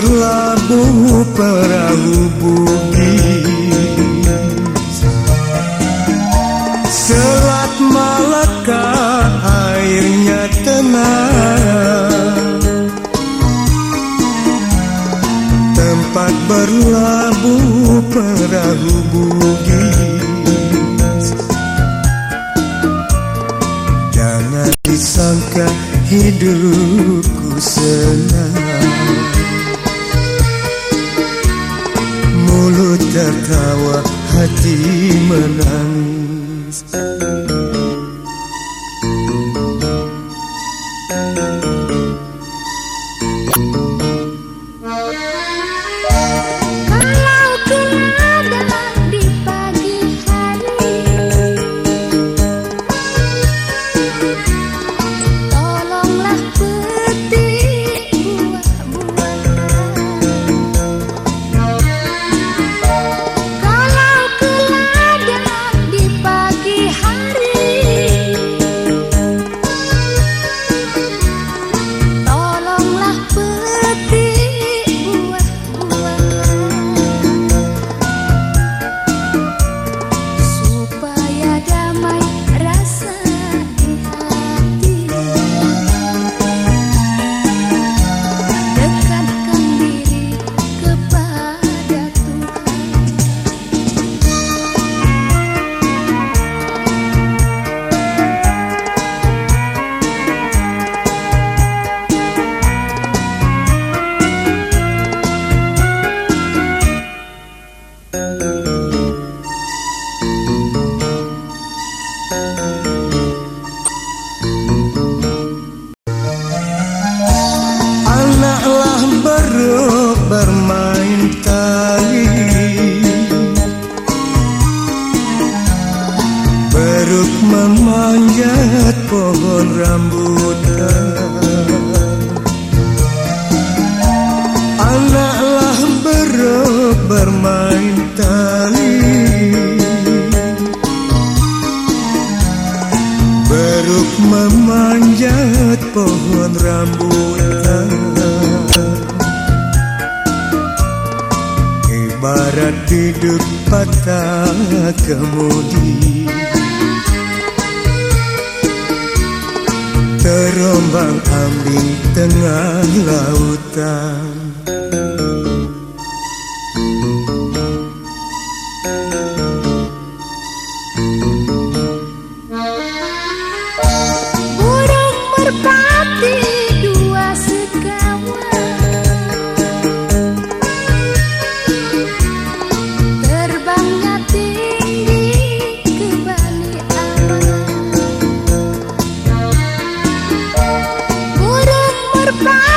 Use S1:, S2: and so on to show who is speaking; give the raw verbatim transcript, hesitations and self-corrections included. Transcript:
S1: berlabuh perahu Bugis, Selat Malaka airnya tenang, tempat berlabuh perahu Bugis. Jangan disangka hidupku senang, mulut tertawa, hati menangis. Anaklah beruk bermain tali, beruk memanjat pohon rambutan. Anaklah beruk bermain tali, beruk memanjat pohon rambutan. Ibarat biduk patah kemudi, terombang ambing tengah lautan.
S2: Merpati dua sekawan, terbangnya tinggi ke balik awan. Burung merpati